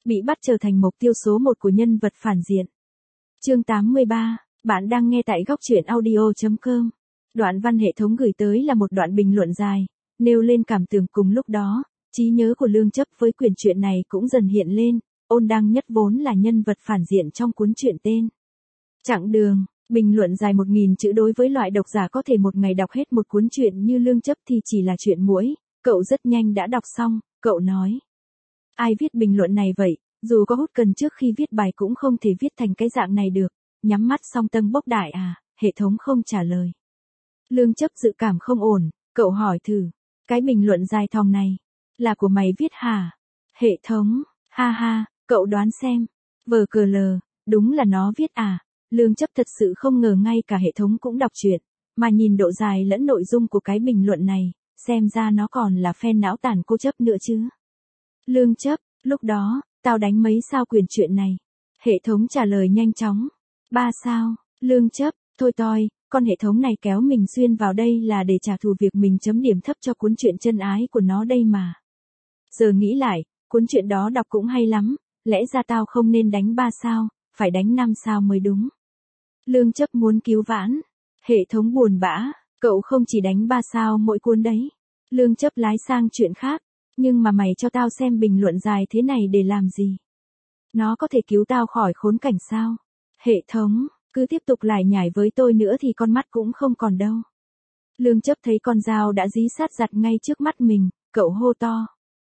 bị bắt trở thành mục tiêu số 1 của nhân vật phản diện. Chương 83, bạn đang nghe tại góc truyện audio.com. Đoạn văn hệ thống gửi tới là một đoạn bình luận dài, nêu lên cảm tưởng cùng lúc đó, trí nhớ của Lương Chấp với quyển truyện này cũng dần hiện lên, Ôn Đăng Nhất vốn là nhân vật phản diện trong cuốn truyện tên Chặng Đường. Bình luận dài 1000 chữ đối với loại độc giả có thể một ngày đọc hết một cuốn truyện như Lương Chấp thì chỉ là chuyện muỗi, cậu rất nhanh đã đọc xong, cậu nói. Ai viết bình luận này vậy, dù có hút cần trước khi viết bài cũng không thể viết thành cái dạng này được, nhắm mắt xong tâm bốc đại à, hệ thống không trả lời. Lương Chấp dự cảm không ổn, cậu hỏi thử, cái bình luận dài thòng này, là của mày viết hả? Hệ thống, ha ha, cậu đoán xem, vờ cờ lờ, đúng là nó viết à? Lương Chấp thật sự không ngờ ngay cả hệ thống cũng đọc truyện, mà nhìn độ dài lẫn nội dung của cái bình luận này, xem ra nó còn là fan não tàn cô Chấp nữa chứ. Lương Chấp, lúc đó, tao đánh mấy sao quyển truyện này? Hệ thống trả lời nhanh chóng. 3 sao, Lương Chấp, thôi toi, con hệ thống này kéo mình xuyên vào đây là để trả thù việc mình chấm điểm thấp cho cuốn truyện chân ái của nó đây mà. Giờ nghĩ lại, cuốn truyện đó đọc cũng hay lắm, lẽ ra tao không nên đánh 3 sao, phải đánh 5 sao mới đúng. Lương Chấp muốn cứu vãn. Hệ thống buồn bã, cậu không chỉ đánh 3 sao mỗi cuốn đấy. Lương Chấp lái sang chuyện khác, nhưng mà mày cho tao xem bình luận dài thế này để làm gì? Nó có thể cứu tao khỏi khốn cảnh sao? Hệ thống, cứ tiếp tục lải nhải với tôi nữa thì con mắt cũng không còn đâu. Lương Chấp thấy con dao đã dí sát giặt ngay trước mắt mình, cậu hô to.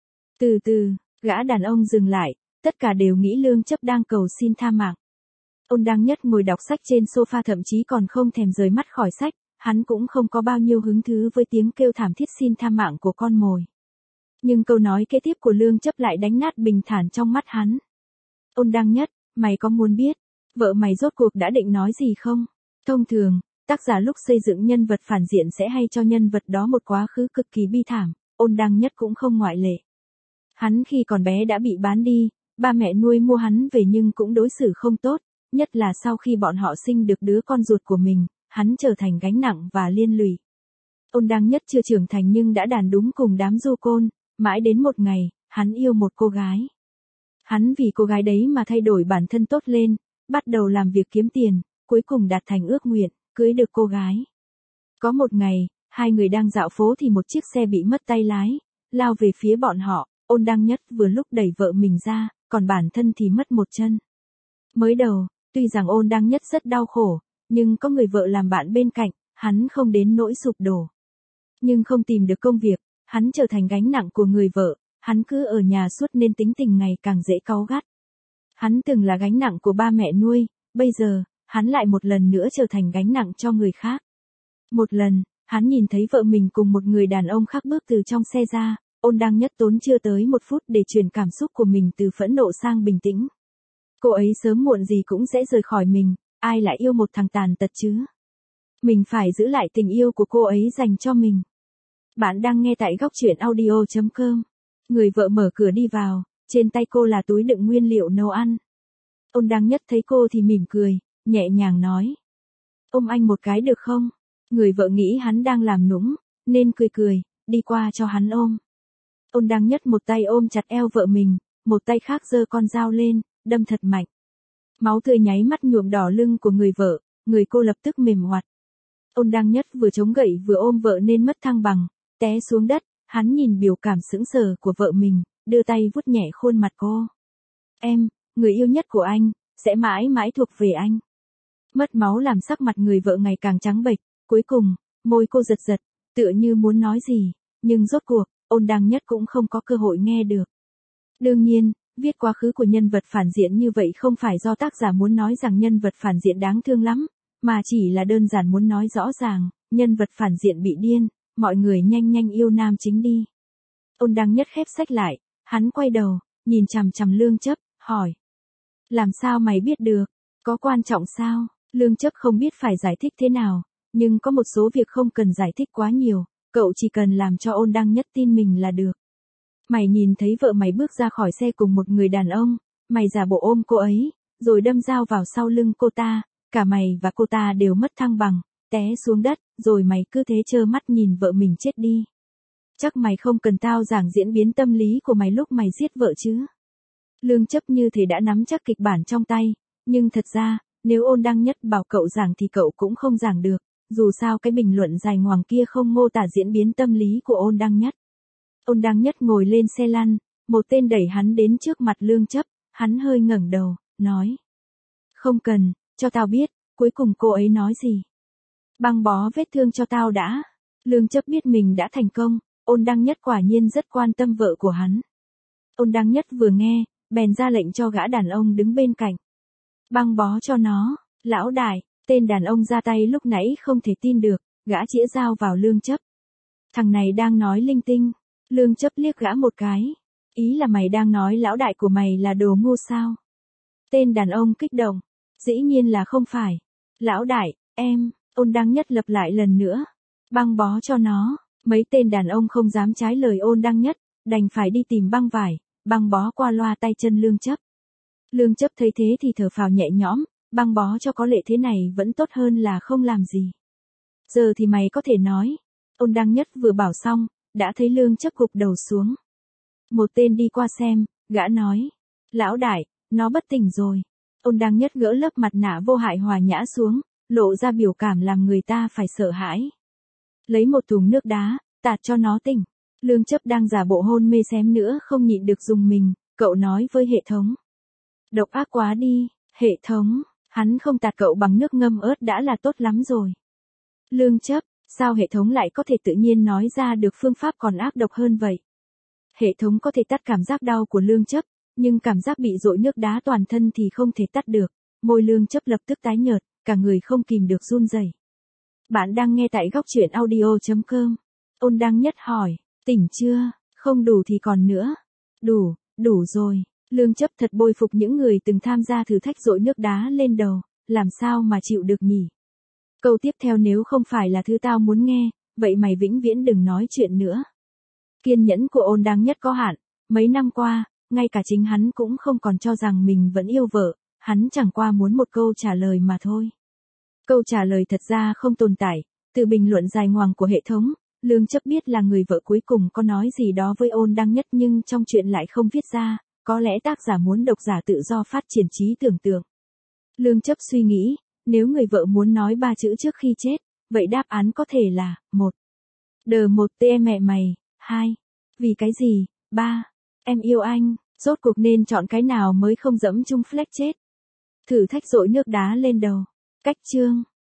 Từ từ, gã đàn ông dừng lại, tất cả đều nghĩ Lương Chấp đang cầu xin tha mạng. Ôn Đăng Nhất ngồi đọc sách trên sofa thậm chí còn không thèm rời mắt khỏi sách, hắn cũng không có bao nhiêu hứng thú với tiếng kêu thảm thiết xin tha mạng của con mồi. Nhưng câu nói kế tiếp của Lương Chấp lại đánh nát bình thản trong mắt hắn. Ôn Đăng Nhất, mày có muốn biết, vợ mày rốt cuộc đã định nói gì không? Thông thường, tác giả lúc xây dựng nhân vật phản diện sẽ hay cho nhân vật đó một quá khứ cực kỳ bi thảm, Ôn Đăng Nhất cũng không ngoại lệ. Hắn khi còn bé đã bị bán đi, ba mẹ nuôi mua hắn về nhưng cũng đối xử không tốt, nhất là sau khi bọn họ sinh được đứa con ruột của mình, hắn trở thành gánh nặng và liên lụy. Ôn Đăng Nhất chưa trưởng thành nhưng đã đàn đúng cùng đám du côn, mãi đến một ngày, hắn yêu một cô gái. Hắn vì cô gái đấy mà thay đổi bản thân tốt lên, bắt đầu làm việc kiếm tiền, cuối cùng đạt thành ước nguyện, cưới được cô gái. Có một ngày, hai người đang dạo phố thì một chiếc xe bị mất tay lái, lao về phía bọn họ, Ôn Đăng Nhất vừa lúc đẩy vợ mình ra, còn bản thân thì mất một chân. Mới đầu, tuy rằng Ôn Đăng Nhất rất đau khổ, nhưng có người vợ làm bạn bên cạnh, hắn không đến nỗi sụp đổ. Nhưng không tìm được công việc, hắn trở thành gánh nặng của người vợ, hắn cứ ở nhà suốt nên tính tình ngày càng dễ cáu gắt. Hắn từng là gánh nặng của ba mẹ nuôi, bây giờ, hắn lại một lần nữa trở thành gánh nặng cho người khác. Một lần, hắn nhìn thấy vợ mình cùng một người đàn ông khác bước từ trong xe ra, Ôn Đăng Nhất tốn chưa tới 1 phút để chuyển cảm xúc của mình từ phẫn nộ sang bình tĩnh. Cô ấy sớm muộn gì cũng sẽ rời khỏi mình, ai lại yêu một thằng tàn tật chứ? Mình phải giữ lại tình yêu của cô ấy dành cho mình. Bạn đang nghe tại góc truyện audio.com. Người vợ mở cửa đi vào, trên tay cô là túi đựng nguyên liệu nấu ăn. Ôn Đăng Nhất thấy cô thì mỉm cười, nhẹ nhàng nói. Ôm anh một cái được không? Người vợ nghĩ hắn đang làm nũng, nên cười, đi qua cho hắn ôm. Ôn Đăng Nhất một tay ôm chặt eo vợ mình, một tay khác giơ con dao lên, đâm thật mạnh. Máu tươi nháy mắt nhuộm đỏ lưng của người vợ, người cô lập tức mềm oặt. Ôn Đăng Nhất vừa chống gậy vừa ôm vợ nên mất thăng bằng, té xuống đất, hắn nhìn biểu cảm sững sờ của vợ mình, đưa tay vuốt nhẹ khuôn mặt cô. Em, người yêu nhất của anh, sẽ mãi mãi thuộc về anh. Mất máu làm sắc mặt người vợ ngày càng trắng bệch, cuối cùng, môi cô giật, tựa như muốn nói gì, nhưng rốt cuộc, Ôn Đăng Nhất cũng không có cơ hội nghe được. Đương nhiên, viết quá khứ của nhân vật phản diện như vậy không phải do tác giả muốn nói rằng nhân vật phản diện đáng thương lắm, mà chỉ là đơn giản muốn nói rõ ràng, nhân vật phản diện bị điên, mọi người nhanh yêu nam chính đi. Ôn Đăng Nhất khép sách lại, hắn quay đầu, nhìn chằm chằm Lương Chấp, hỏi. Làm sao mày biết được? Có quan trọng sao? Lương Chấp không biết phải giải thích thế nào, nhưng có một số việc không cần giải thích quá nhiều, cậu chỉ cần làm cho Ôn Đăng Nhất tin mình là được. Mày nhìn thấy vợ mày bước ra khỏi xe cùng một người đàn ông, mày giả bộ ôm cô ấy, rồi đâm dao vào sau lưng cô ta, cả mày và cô ta đều mất thăng bằng, té xuống đất, rồi mày cứ thế trơ mắt nhìn vợ mình chết đi. Chắc mày không cần tao giảng diễn biến tâm lý của mày lúc mày giết vợ chứ? Lương Chấp như thể đã nắm chắc kịch bản trong tay, nhưng thật ra, nếu Ôn Đăng Nhất bảo cậu giảng thì cậu cũng không giảng được, dù sao cái bình luận dài ngoằng kia không mô tả diễn biến tâm lý của Ôn Đăng Nhất. Ôn Đăng Nhất ngồi lên xe lăn, một tên đẩy hắn đến trước mặt Lương Chấp, hắn hơi ngẩng đầu, nói. Không cần, cho tao biết, cuối cùng cô ấy nói gì. Băng bó vết thương cho tao đã. Lương Chấp biết mình đã thành công, Ôn Đăng Nhất quả nhiên rất quan tâm vợ của hắn. Ôn Đăng Nhất vừa nghe, bèn ra lệnh cho gã đàn ông đứng bên cạnh. Băng bó cho nó, lão đại, tên đàn ông ra tay lúc nãy không thể tin được, gã chĩa dao vào Lương Chấp. Thằng này đang nói linh tinh, Lương Chấp liếc gã một cái. Ý là mày đang nói lão đại của mày là đồ ngu sao? Tên đàn ông kích động. Dĩ nhiên là không phải. Lão đại, em, Ôn Đăng Nhất lặp lại lần nữa. Băng bó cho nó, mấy tên đàn ông không dám trái lời Ôn Đăng Nhất, đành phải đi tìm băng vải, băng bó qua loa tay chân Lương Chấp. Lương Chấp thấy thế thì thở phào nhẹ nhõm, băng bó cho có lệ thế này vẫn tốt hơn là không làm gì. Giờ thì mày có thể nói. Ôn Đăng Nhất vừa bảo xong, đã thấy Lương Chấp gục đầu xuống. Một tên đi qua xem, gã nói. Lão đại, nó bất tỉnh rồi. Ôn Đăng Nhất gỡ lớp mặt nạ vô hại hòa nhã xuống, lộ ra biểu cảm làm người ta phải sợ hãi. Lấy một thùng nước đá, tạt cho nó tỉnh. Lương Chấp đang giả bộ hôn mê xém nữa không nhịn được dùng mình, cậu nói với hệ thống. Độc ác quá đi, hệ thống, hắn không tạt cậu bằng nước ngâm ớt đã là tốt lắm rồi. Lương Chấp, sao hệ thống lại có thể tự nhiên nói ra được phương pháp còn ác độc hơn vậy? Hệ thống có thể tắt cảm giác đau của Lương Chấp, nhưng cảm giác bị dội nước đá toàn thân thì không thể tắt được. Môi Lương Chấp lập tức tái nhợt, cả người không kìm được run rẩy. Bạn đang nghe tại góc truyện audio.com. Ôn Đăng Nhất hỏi, tỉnh chưa? Không đủ thì còn nữa. Đủ rồi. Lương Chấp thật bội phục những người từng tham gia thử thách dội nước đá lên đầu, làm sao mà chịu được nhỉ? Câu tiếp theo nếu không phải là thứ tao muốn nghe, vậy mày vĩnh viễn đừng nói chuyện nữa. Kiên nhẫn của Ôn Đăng Nhất có hạn, mấy năm qua, ngay cả chính hắn cũng không còn cho rằng mình vẫn yêu vợ, hắn chẳng qua muốn một câu trả lời mà thôi. Câu trả lời thật ra không tồn tại, từ bình luận dài ngoằng của hệ thống, Lương Chấp biết là người vợ cuối cùng có nói gì đó với Ôn Đăng Nhất nhưng trong chuyện lại không viết ra, có lẽ tác giả muốn độc giả tự do phát triển trí tưởng tượng. Lương Chấp suy nghĩ, nếu người vợ muốn nói 3 chữ trước khi chết, vậy đáp án có thể là 1. Đờ một tê mẹ mày, 2. Vì cái gì, 3. Em yêu anh, rốt cuộc nên chọn cái nào mới không dẫm chung flex chết. Thử thách dội nước đá lên đầu. Cách chương